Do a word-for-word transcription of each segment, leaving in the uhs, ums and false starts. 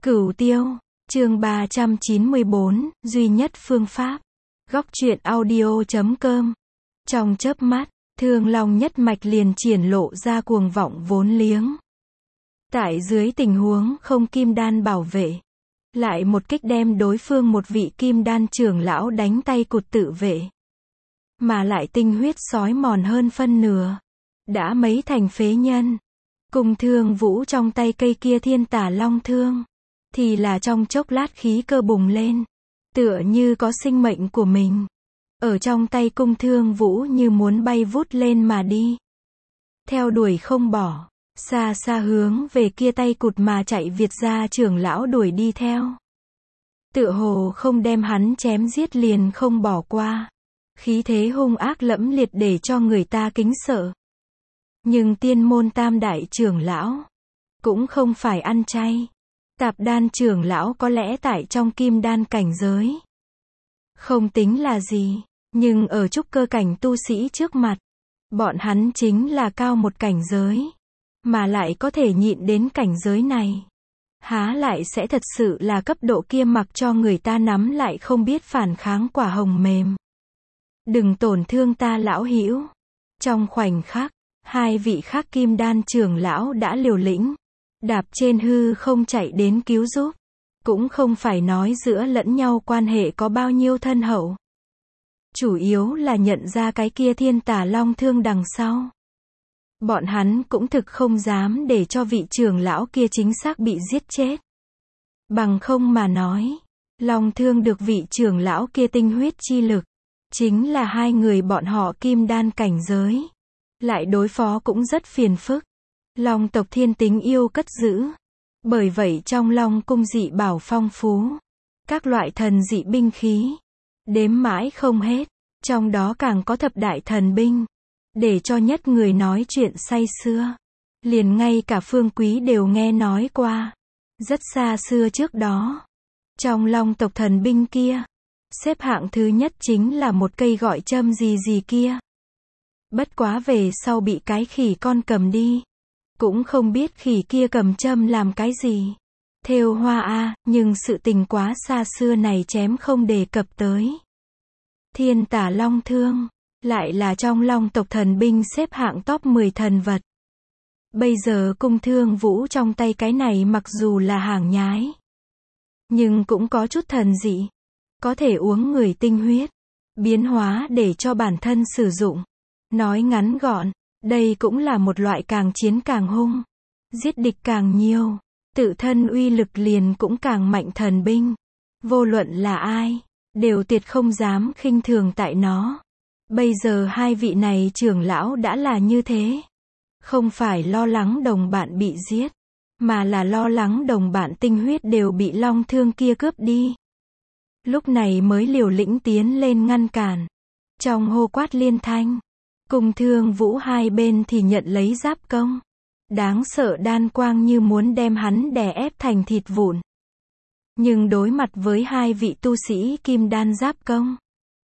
Cửu Tiêu, chương ba trăm chín mươi bốn, duy nhất phương pháp. Góc truyện audio chấm com. Trong chớp mắt, Thương Long nhất mạch liền triển lộ ra cuồng vọng vốn liếng. Tại dưới tình huống không kim đan bảo vệ, lại một kích đem đối phương một vị kim đan trưởng lão đánh tay cụt tự vệ. Mà lại tinh huyết sói mòn hơn phân nửa, đã mấy thành phế nhân. Cùng Thương Vũ trong tay cây kia thiên tả long thương, thì là trong chốc lát khí cơ bùng lên, tựa như có sinh mệnh của mình. Ở trong tay Cung Thương Vũ như muốn bay vút lên mà đi. Theo đuổi không bỏ, xa xa hướng về kia tay cụt mà chạy Việt gia trưởng lão đuổi đi theo. Tựa hồ không đem hắn chém giết liền không bỏ qua. Khí thế hung ác lẫm liệt để cho người ta kính sợ. Nhưng tiên môn tam đại trưởng lão cũng không phải ăn chay. Tạp đan trưởng lão có lẽ tại trong kim đan cảnh giới không tính là gì, nhưng ở trúc cơ cảnh tu sĩ trước mặt, bọn hắn chính là cao một cảnh giới, mà lại có thể nhịn đến cảnh giới này. Há lại sẽ thật sự là cấp độ kia mặc cho người ta nắm lại không biết phản kháng quả hồng mềm. Đừng tổn thương ta lão hữu. Trong khoảnh khắc, hai vị khác kim đan trưởng lão đã liều lĩnh, đạp trên hư không chạy đến cứu giúp. Cũng không phải nói giữa lẫn nhau quan hệ có bao nhiêu thân hậu. Chủ yếu là nhận ra cái kia thiên tả long thương đằng sau. Bọn hắn cũng thực không dám để cho vị trưởng lão kia chính xác bị giết chết. Bằng không mà nói, long thương được vị trưởng lão kia tinh huyết chi lực, chính là hai người bọn họ kim đan cảnh giới. Lại đối phó cũng rất phiền phức. Long tộc thiên tính yêu cất giữ. Bởi vậy trong Long cung dị bảo phong phú. Các loại thần dị binh khí, đếm mãi không hết. Trong đó càng có thập đại thần binh, để cho nhất người nói chuyện say xưa. Liền ngay cả Phương Quý đều nghe nói qua. Rất xa xưa trước đó, trong Long tộc thần binh kia, xếp hạng thứ nhất chính là một cây gọi châm gì gì kia. Bất quá về sau bị cái khỉ con cầm đi. Cũng không biết khỉ kia cầm châm làm cái gì. Thêu hoa a, nhưng sự tình quá xa xưa này chém không đề cập tới. Thiên tả long thương, lại là trong Long tộc thần binh xếp hạng top mười thần vật. Bây giờ Cung Thương Vũ trong tay cái này mặc dù là hàng nhái, nhưng cũng có chút thần dị. Có thể uống người tinh huyết, biến hóa để cho bản thân sử dụng. Nói ngắn gọn, đây cũng là một loại càng chiến càng hung, giết địch càng nhiều, tự thân uy lực liền cũng càng mạnh thần binh. Vô luận là ai, đều tuyệt không dám khinh thường tại nó. Bây giờ hai vị này trưởng lão đã là như thế. Không phải lo lắng đồng bạn bị giết, mà là lo lắng đồng bạn tinh huyết đều bị long thương kia cướp đi. Lúc này mới liều lĩnh tiến lên ngăn cản. Trong hô quát liên thanh, Cung Thương Vũ hai bên thì nhận lấy giáp công. Đáng sợ đan quang như muốn đem hắn đè ép thành thịt vụn. Nhưng đối mặt với hai vị tu sĩ kim đan giáp công,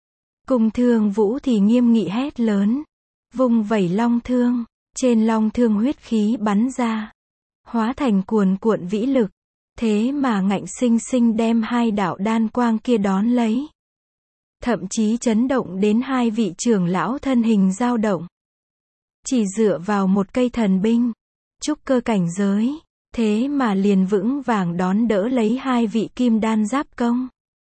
Cung Thương Vũ thì nghiêm nghị hét lớn, vung vẩy long thương, trên long thương huyết khí bắn ra, hóa thành cuồn cuộn vĩ lực, thế mà ngạnh sinh sinh đem hai đạo đan quang kia đón lấy. Thậm chí chấn động đến hai vị trưởng lão thân hình dao động. Chỉ dựa vào một cây thần binh, trúc cơ cảnh giới, thế mà liền vững vàng đón đỡ lấy hai vị kim đan giáp công.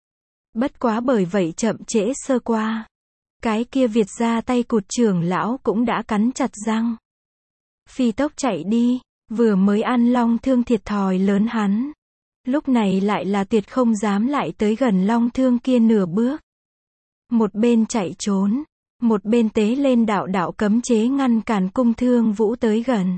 Bất quá bởi vậy chậm trễ sơ qua. Cái kia Việt gia tay cụt trưởng lão cũng đã cắn chặt răng. Phi tốc chạy đi, vừa mới ăn long thương thiệt thòi lớn hắn. Lúc này lại là tuyệt không dám lại tới gần long thương kia nửa bước. Một bên chạy trốn, một bên tế lên đạo đạo cấm chế ngăn cản Cung Thương Vũ tới gần.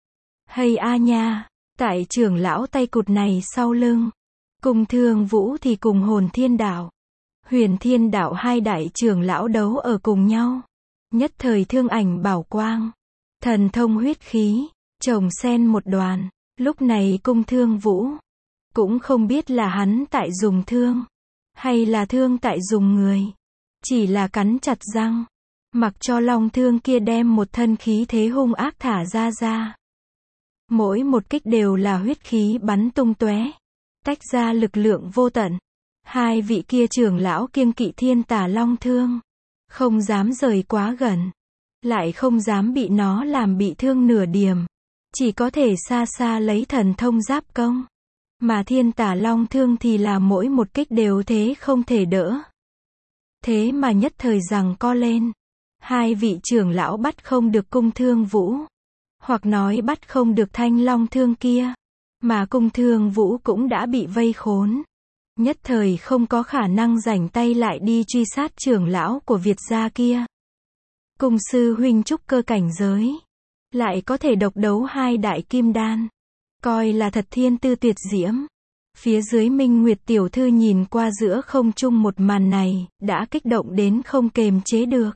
Hay a nha, tại trưởng lão tay cụt này sau lưng, Cung Thương Vũ thì cùng Hồn Thiên Đạo, Huyền Thiên Đạo hai đại trưởng lão đấu ở cùng nhau. Nhất thời thương ảnh bảo quang, thần thông huyết khí, chồng xen một đoàn. Lúc này Cung Thương Vũ cũng không biết là hắn tại dùng thương, hay là thương tại dùng người. Chỉ là cắn chặt răng, mặc cho long thương kia đem một thân khí thế hung ác thả ra ra. Mỗi một kích đều là huyết khí bắn tung tóe. tách ra lực lượng vô tận. Hai vị kia trưởng lão kiêng kỵ Thiên Tà Long Thương, không dám rời quá gần, lại không dám bị nó làm bị thương nửa điểm, chỉ có thể xa xa lấy thần thông giáp công. Mà Thiên Tà Long Thương thì là mỗi một kích đều thế không thể đỡ. Thế mà nhất thời giằng co lên, hai vị trưởng lão bắt không được Cung Thương Vũ, hoặc nói bắt không được Thanh Long Thương kia, mà Cung Thương Vũ cũng đã bị vây khốn. Nhất thời không có khả năng rảnh tay lại đi truy sát trưởng lão của Việt gia kia. Cung sư huynh trúc cơ cảnh giới, lại có thể độc đấu hai đại kim đan, coi là thật thiên tư tuyệt diễm. Phía dưới Minh Nguyệt tiểu thư nhìn qua giữa không trung một màn này, đã kích động đến không kềm chế được,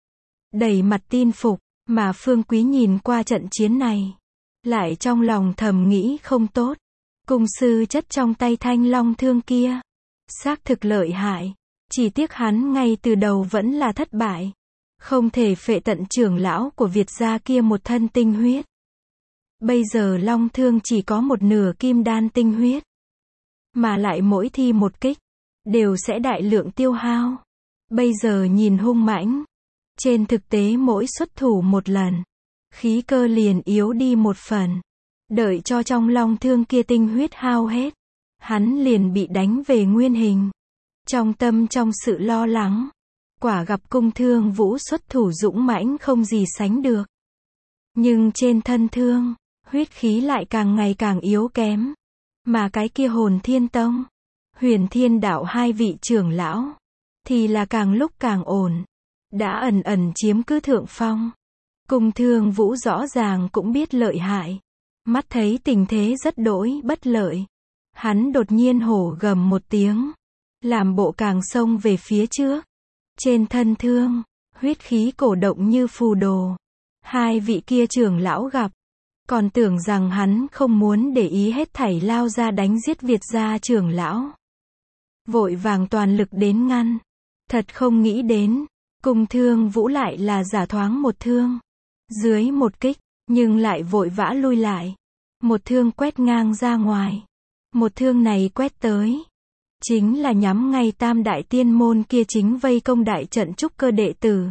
đầy mặt tin phục. Mà Phương Quý nhìn qua trận chiến này, lại trong lòng thầm nghĩ không tốt. Cung sư chất trong tay Thanh Long Thương kia, xác thực lợi hại, chỉ tiếc hắn ngay từ đầu vẫn là thất bại, không thể phệ tận trưởng lão của Việt gia kia một thân tinh huyết. Bây giờ Long Thương chỉ có một nửa kim đan tinh huyết, mà lại mỗi thi một kích đều sẽ đại lượng tiêu hao. Bây giờ nhìn hung mãnh, trên thực tế mỗi xuất thủ một lần, khí cơ liền yếu đi một phần. Đợi cho trong Long Thương kia tinh huyết hao hết, hắn liền bị đánh về nguyên hình. Trong tâm trong sự lo lắng, quả gặp Cung Thương Vũ xuất thủ dũng mãnh không gì sánh được. Nhưng trên thân thương, huyết khí lại càng ngày càng yếu kém. Mà cái kia Hồn Thiên Tông, Huyền Thiên Đạo hai vị trưởng lão, thì là càng lúc càng ổn, đã ẩn ẩn chiếm cứ thượng phong. Cung Thương Vũ rõ ràng cũng biết lợi hại, mắt thấy tình thế rất đổi bất lợi, hắn đột nhiên hổ gầm một tiếng, làm bộ càng xông về phía trước. Trên thân thương, huyết khí cổ động như phù đồ. Hai vị kia trưởng lão gặp, còn tưởng rằng hắn không muốn để ý hết thảy lao ra đánh giết Việt gia trưởng lão, vội vàng toàn lực đến ngăn. Thật không nghĩ đến, Cung Thương Vũ lại là giả thoáng một thương, dưới một kích, nhưng lại vội vã lui lại. Một thương quét ngang ra ngoài. Một thương này quét tới, chính là nhắm ngay tam đại tiên môn kia chính vây công đại trận trúc cơ đệ tử.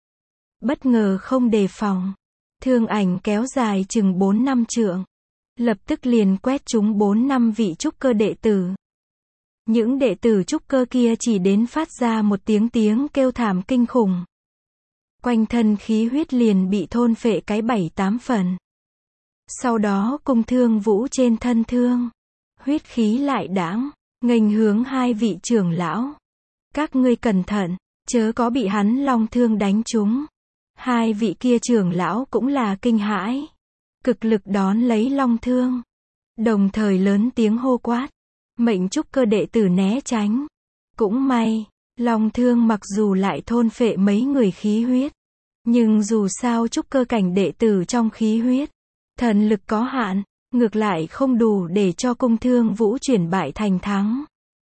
Bất ngờ không đề phòng, thương ảnh kéo dài chừng bốn năm trượng, lập tức liền quét trúng bốn năm vị trúc cơ đệ tử. Những đệ tử trúc cơ kia chỉ đến phát ra một tiếng tiếng kêu thảm kinh khủng. Quanh thân khí huyết liền bị thôn phệ cái bảy tám phần. Sau đó Cung Thương Vũ trên thân thương, huyết khí lại đãng, nghênh hướng hai vị trưởng lão. Các ngươi cẩn thận, chớ có bị hắn long thương đánh trúng. Hai vị kia trưởng lão cũng là kinh hãi, cực lực đón lấy long thương, đồng thời lớn tiếng hô quát, mệnh trúc cơ đệ tử né tránh. Cũng may, long thương mặc dù lại thôn phệ mấy người khí huyết, nhưng dù sao trúc cơ cảnh đệ tử trong khí huyết, thần lực có hạn, ngược lại không đủ để cho Cung Thương Vũ chuyển bại thành thắng.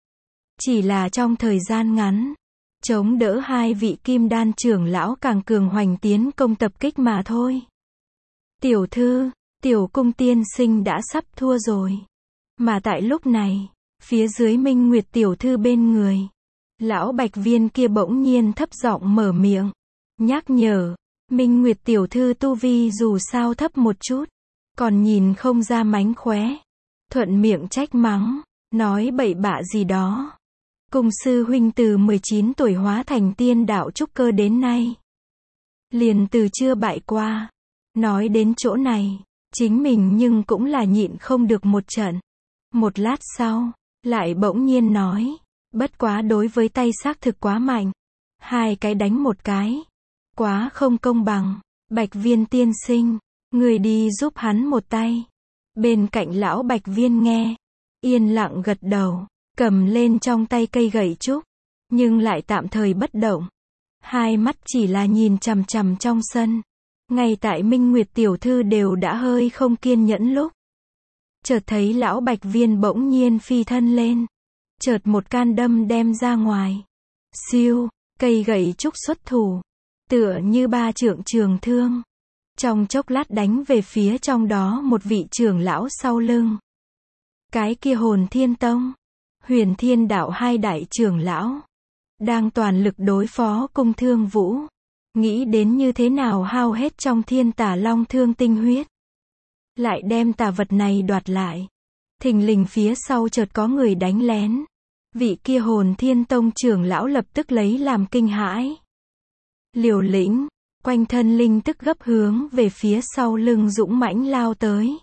Chỉ là trong thời gian ngắn, chống đỡ hai vị kim đan trưởng lão càng cường hoành tiến công tập kích mà thôi. Tiểu thư, tiểu cung tiên sinh đã sắp thua rồi. Mà tại lúc này, phía dưới Minh Nguyệt tiểu thư bên người, lão Bạch Viên kia bỗng nhiên thấp giọng mở miệng, nhắc nhở. Minh Nguyệt tiểu thư tu vi dù sao thấp một chút, còn nhìn không ra mánh khóe, thuận miệng trách mắng, nói bậy bạ gì đó. Cung sư huynh từ mười chín tuổi hóa thành tiên đạo trúc cơ đến nay, liền từ chưa bại qua. Nói đến chỗ này, chính mình nhưng cũng là nhịn không được một trận. Một lát sau, lại bỗng nhiên nói, bất quá đối với tay xác thực quá mạnh, hai cái đánh một cái, quá không công bằng. Bạch Viên tiên sinh, người đi giúp hắn một tay. Bên cạnh lão Bạch Viên nghe, yên lặng gật đầu, cầm lên trong tay cây gậy trúc, nhưng lại tạm thời bất động. Hai mắt chỉ là nhìn chằm chằm trong sân. Ngay tại Minh Nguyệt tiểu thư đều đã hơi không kiên nhẫn lúc, chợt thấy lão Bạch Viên bỗng nhiên phi thân lên, chợt một can đâm đem ra ngoài. Siêu, cây gậy trúc xuất thủ, tựa như ba trượng trường thương, trong chốc lát đánh về phía trong đó một vị trưởng lão sau lưng. Cái kia Hồn Thiên Tông, Huyền Thiên Đạo hai đại trưởng lão, đang toàn lực đối phó Cung Thương Vũ, nghĩ đến như thế nào hao hết trong Thiên Tà Long Thương tinh huyết, lại đem tà vật này đoạt lại. Thình lình phía sau chợt có người đánh lén. Vị kia Hồn Thiên Tông trưởng lão lập tức lấy làm kinh hãi. Liều lĩnh, quanh thân linh tức gấp hướng về phía sau lưng dũng mãnh lao tới.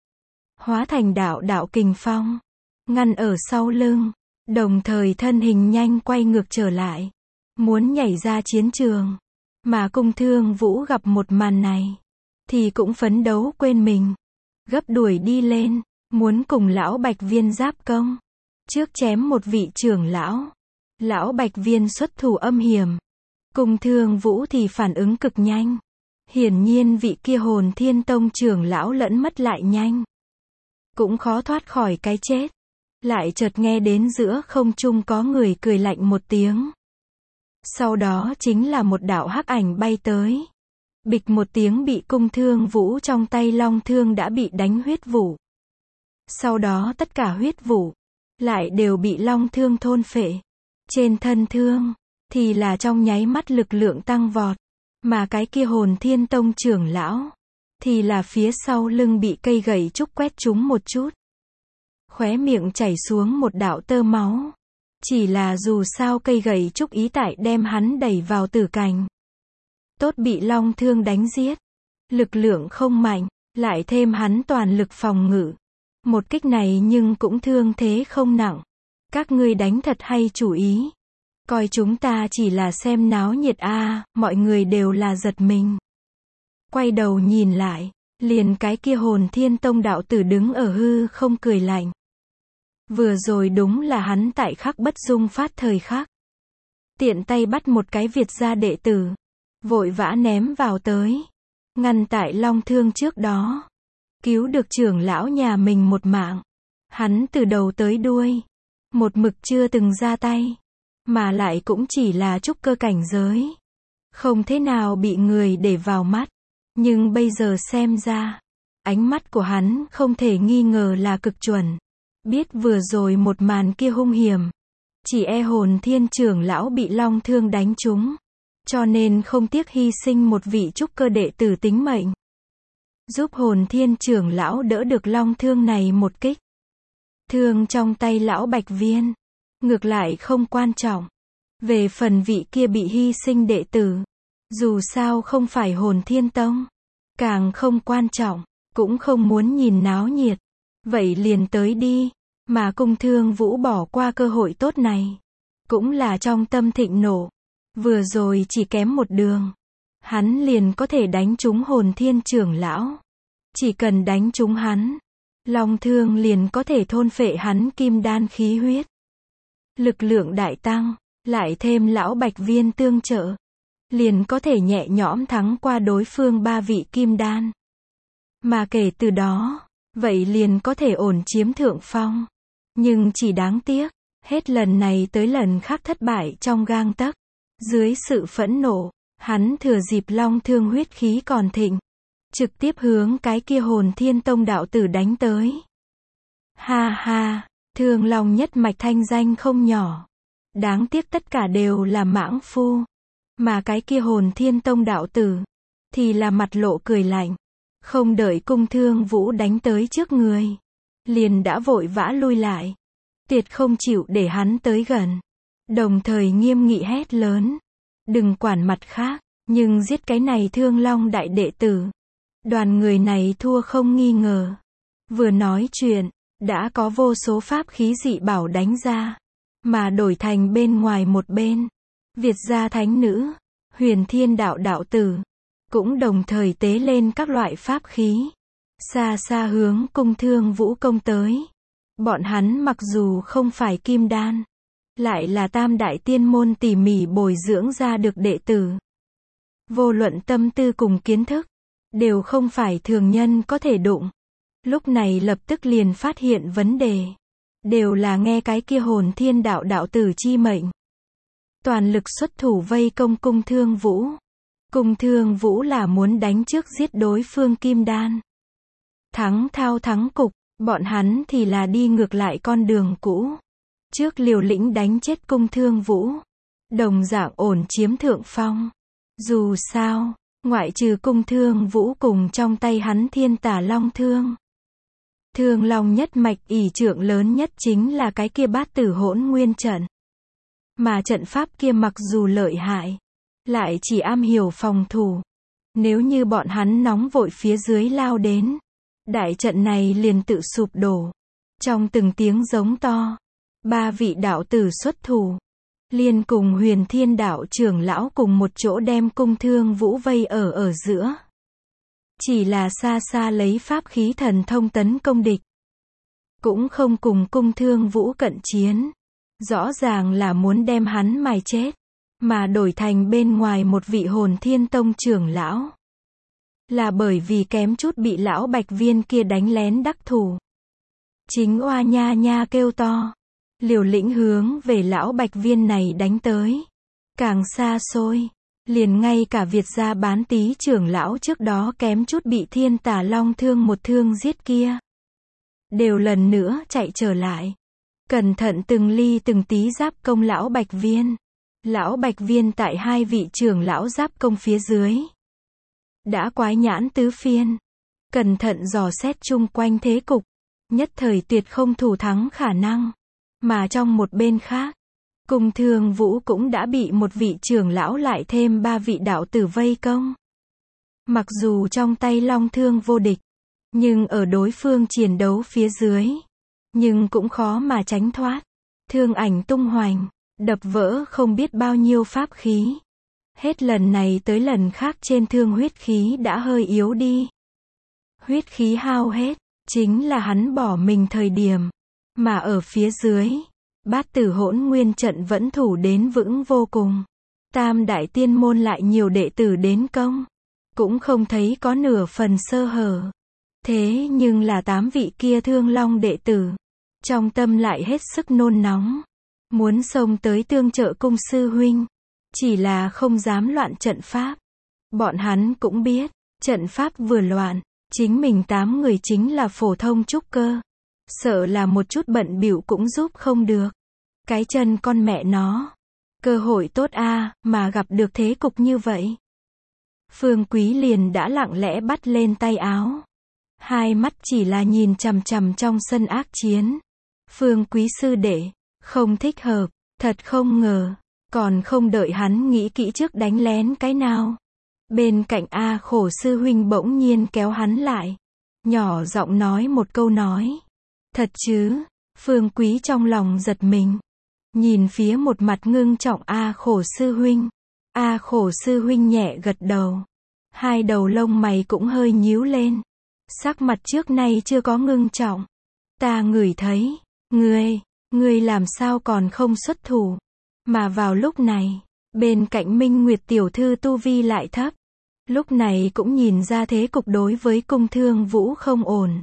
Hóa thành đạo đạo kình phong, ngăn ở sau lưng, đồng thời thân hình nhanh quay ngược trở lại, muốn nhảy ra chiến trường. Mà Cung Thương Vũ gặp một màn này, thì cũng phấn đấu quên mình, gấp đuổi đi lên, muốn cùng lão Bạch Viên giáp công. Trước chém một vị trưởng lão, lão Bạch Viên xuất thủ âm hiểm, Cung Thương Vũ thì phản ứng cực nhanh. Hiển nhiên vị kia Hồn Thiên Tông trưởng lão lẫn mất lại nhanh, cũng khó thoát khỏi cái chết. Lại chợt nghe đến giữa không trung có người cười lạnh một tiếng. Sau đó chính là một đạo hắc ảnh bay tới. Bịch một tiếng bị Cung Thương Vũ trong tay long thương đã bị đánh huyết vụ. Sau đó tất cả huyết vụ lại đều bị long thương thôn phệ. Trên thân thương thì là trong nháy mắt lực lượng tăng vọt, mà cái kia Hồn Thiên Tông trưởng lão thì là phía sau lưng bị cây gậy trúc quét trúng một chút, khóe miệng chảy xuống một đạo tơ máu. Chỉ là dù sao cây gậy trúc ý tại đem hắn đẩy vào tử cảnh. Tốt bị long thương đánh giết, lực lượng không mạnh, lại thêm hắn toàn lực phòng ngự. Một kích này nhưng cũng thương thế không nặng. Các ngươi đánh thật hay chủ ý. Coi chúng ta chỉ là xem náo nhiệt a, à, mọi người đều là giật mình. Quay đầu nhìn lại, liền cái kia Hồn Thiên Tông đạo tử đứng ở hư không cười lạnh. Vừa rồi đúng là hắn tại khắc bất dung phát thời khắc. Tiện tay bắt một cái Việt gia đệ tử, vội vã ném vào tới, ngăn tại long thương trước đó. Cứu được trưởng lão nhà mình một mạng. Hắn từ đầu tới đuôi, một mực chưa từng ra tay, mà lại cũng chỉ là trúc cơ cảnh giới. Không thế nào bị người để vào mắt. Nhưng bây giờ xem ra, ánh mắt của hắn không thể nghi ngờ là cực chuẩn. Biết vừa rồi một màn kia hung hiểm, chỉ e Hồn Thiên trưởng lão bị long thương đánh trúng, cho nên không tiếc hy sinh một vị trúc cơ đệ tử tính mệnh, giúp Hồn Thiên trưởng lão đỡ được long thương này một kích. Thương trong tay lão Bạch Viên, ngược lại không quan trọng. Về phần vị kia bị hy sinh đệ tử, dù sao không phải Hồn Thiên Tông, càng không quan trọng, cũng không muốn nhìn náo nhiệt. Vậy liền tới đi, mà Cung Thương Vũ bỏ qua cơ hội tốt này, cũng là trong tâm thịnh nộ. Vừa rồi chỉ kém một đường, hắn liền có thể đánh trúng Hồn Thiên trưởng lão. Chỉ cần đánh trúng hắn, long thương liền có thể thôn phệ hắn kim đan khí huyết. Lực lượng đại tăng, lại thêm lão Bạch Viên tương trợ, liền có thể nhẹ nhõm thắng qua đối phương ba vị kim đan. Mà kể từ đó, vậy liền có thể ổn chiếm thượng phong. Nhưng chỉ đáng tiếc, hết lần này tới lần khác thất bại trong gang tấc. Dưới sự phẫn nộ, hắn thừa dịp long thương huyết khí còn thịnh, trực tiếp hướng cái kia Hồn Thiên Tông đạo tử đánh tới. Ha ha, Thương Long nhất mạch thanh danh không nhỏ. Đáng tiếc tất cả đều là mãng phu. Mà cái kia Hồn Thiên Tông đạo tử, thì là mặt lộ cười lạnh. Không đợi Cung Thương Vũ đánh tới trước người, liền đã vội vã lui lại. Tuyệt không chịu để hắn tới gần. Đồng thời nghiêm nghị hét lớn. Đừng quản mặt khác, nhưng giết cái này Thương Long đại đệ tử. Đoàn người này thua không nghi ngờ. Vừa nói chuyện, đã có vô số pháp khí dị bảo đánh ra, mà đổi thành bên ngoài một bên. Việt gia thánh nữ, Huyền Thiên đạo đạo tử, cũng đồng thời tế lên các loại pháp khí. Xa xa hướng Cung Thương Vũ công tới. Bọn hắn mặc dù không phải kim đan, lại là tam đại tiên môn tỉ mỉ bồi dưỡng ra được đệ tử. Vô luận tâm tư cùng kiến thức, đều không phải thường nhân có thể đụng. Lúc này lập tức liền phát hiện vấn đề. Đều là nghe cái kia Hồn Thiên đạo đạo tử chi mệnh. Toàn lực xuất thủ vây công Cung Thương Vũ. Cung Thương Vũ là muốn đánh trước giết đối phương kim đan. Thắng thao thắng cục, Bọn hắn thì là đi ngược lại con đường cũ. Trước liều lĩnh đánh chết Cung Thương Vũ, đồng dạng ổn chiếm thượng phong. Dù sao, ngoại trừ Cung Thương Vũ cùng trong tay hắn Thiên Tà Long Thương. Thương Long nhất mạch ỷ trưởng lớn nhất chính là cái kia Bát Tử Hỗn Nguyên trận. Mà trận pháp kia mặc dù lợi hại, lại chỉ am hiểu phòng thủ. Nếu như bọn hắn nóng vội phía dưới lao đến, đại trận này liền tự sụp đổ. Trong từng tiếng giống to, ba vị đạo tử xuất thủ, liền cùng Huyền Thiên đạo trưởng lão cùng một chỗ đem Cung Thương Vũ vây ở ở giữa. Chỉ là xa xa lấy pháp khí thần thông tấn công địch. Cũng không cùng Cung Thương Vũ cận chiến. Rõ ràng là muốn đem hắn mài chết. Mà đổi thành bên ngoài một vị Hồn Thiên Tông trưởng lão. Là bởi vì kém chút bị lão Bạch Viên kia đánh lén đắc thủ. Chính oa nha nha kêu to. Liều lĩnh hướng về lão Bạch Viên này đánh tới. Càng xa xôi. Liền ngay cả Việt gia Bán Tý trưởng lão trước đó kém chút bị Thiên Tà Long Thương một thương giết kia. Đều lần nữa chạy trở lại. Cẩn thận từng ly từng tí giáp công lão Bạch Viên. Lão Bạch Viên tại hai vị trưởng lão giáp công phía dưới. Đã quái nhãn tứ phiên. Cẩn thận dò xét chung quanh thế cục. Nhất thời tuyệt không thủ thắng khả năng. Mà trong một bên khác, Cung Thương Vũ cũng đã bị một vị trưởng lão lại thêm ba vị đạo tử vây công. Mặc dù trong tay long thương vô địch, nhưng ở đối phương chiến đấu phía dưới, nhưng cũng khó mà tránh thoát. Thương ảnh tung hoành, đập vỡ không biết bao nhiêu pháp khí. Hết lần này tới lần khác trên thương huyết khí đã hơi yếu đi. Huyết khí hao hết, chính là hắn bỏ mình thời điểm. Mà ở phía dưới, Bát Tử Hỗn Nguyên trận vẫn thủ đến vững vô cùng. Tam đại tiên môn lại nhiều đệ tử đến công. Cũng không thấy có nửa phần sơ hở. Thế nhưng là tám vị kia Thương Long đệ tử. Trong tâm lại hết sức nôn nóng. Muốn xông tới tương trợ Cung sư huynh. Chỉ là không dám loạn trận pháp. Bọn hắn cũng biết, trận pháp vừa loạn, chính mình tám người chính là phổ thông trúc cơ. Sợ là một chút bận bịu cũng giúp không được. Cái chân con mẹ nó. Cơ hội tốt a, mà gặp được thế cục như vậy. Phương Quý liền đã lặng lẽ bắt lên tay áo. Hai mắt chỉ là nhìn chằm chằm trong sân ác chiến. Phương Quý sư đệ, không thích hợp, thật không ngờ. Còn không đợi hắn nghĩ kỹ trước đánh lén cái nào. Bên cạnh A Khổ sư huynh bỗng nhiên kéo hắn lại. Nhỏ giọng nói một câu nói. Thật chứ? Phương Quý trong lòng giật mình. Nhìn phía một mặt ngưng trọng A Khổ sư huynh. A Khổ sư huynh nhẹ gật đầu. Hai đầu lông mày cũng hơi nhíu lên. Sắc mặt trước nay chưa có ngưng trọng. Ta ngửi thấy. Ngươi, ngươi làm sao còn không xuất thủ. Mà vào lúc này, bên cạnh Minh Nguyệt tiểu thư tu vi lại thấp. Lúc này cũng nhìn ra thế cục đối với Cung Thương Vũ không ổn.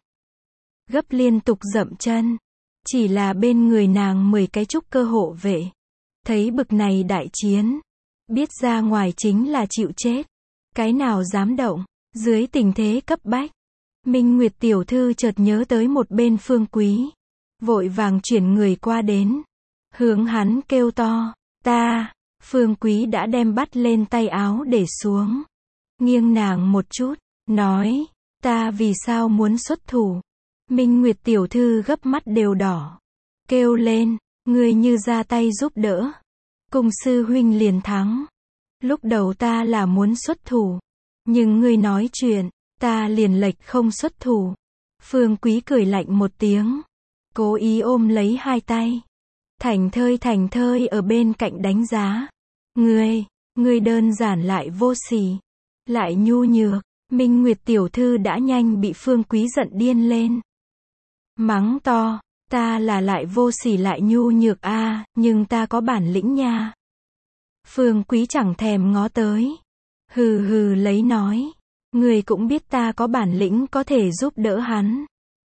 Gấp liên tục dậm chân. Chỉ là bên người nàng mười cái trúc cơ hộ vệ. Thấy bực này đại chiến. Biết ra ngoài chính là chịu chết. Cái nào dám động. Dưới tình thế cấp bách. Minh Nguyệt tiểu thư chợt nhớ tới một bên Phương Quý. Vội vàng chuyển người qua đến. Hướng hắn kêu to. Ta. Phương Quý đã đem bắt lên tay áo để xuống. Nghiêng nàng một chút. Nói. Ta vì sao muốn xuất thủ. Minh Nguyệt tiểu thư gấp mắt đều đỏ. Kêu lên. Ngươi như ra tay giúp đỡ. Cung sư huynh liền thắng. Lúc đầu ta là muốn xuất thủ. Nhưng ngươi nói chuyện. Ta liền lệch không xuất thủ. Phương Quý cười lạnh một tiếng. Cố ý ôm lấy hai tay. Thành thơi thành thơi ở bên cạnh đánh giá. Ngươi, ngươi đơn giản lại vô sỉ. Lại nhu nhược. Minh Nguyệt tiểu thư đã nhanh bị Phương Quý giận điên lên. Mắng to. Ta là lại vô sỉ lại nhu nhược a, à, nhưng ta có bản lĩnh nha. Phương Quý chẳng thèm ngó tới. Hừ hừ lấy nói. Ngươi cũng biết ta có bản lĩnh có thể giúp đỡ hắn.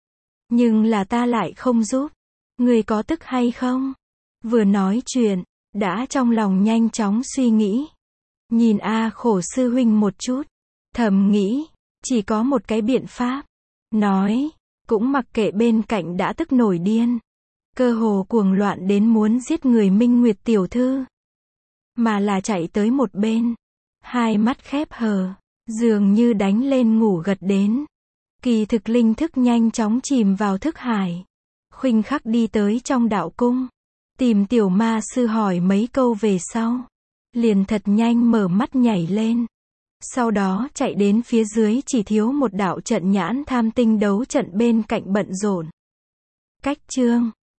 Nhưng là ta lại không giúp. Ngươi có tức hay không? Vừa nói chuyện, đã trong lòng nhanh chóng suy nghĩ. Nhìn A Khổ sư huynh một chút. Thầm nghĩ, chỉ có một cái biện pháp. Nói, cũng mặc kệ bên cạnh đã tức nổi điên, cơ hồ cuồng loạn đến muốn giết người Minh Nguyệt tiểu thư, mà là chạy tới một bên, hai mắt khép hờ, dường như đánh lên ngủ gật đến. Kỳ thực linh thức nhanh chóng chìm vào thức hải, khoảnh khắc đi tới trong đạo cung, tìm tiểu ma sư hỏi mấy câu về sau, liền thật nhanh mở mắt nhảy lên. Sau đó chạy đến phía dưới chỉ thiếu một đạo trận nhãn tham tinh đấu trận bên cạnh bận rộn. Cách chương